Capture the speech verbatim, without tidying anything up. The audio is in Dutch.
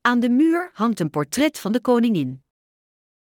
Aan de muur hangt een portret van de koningin.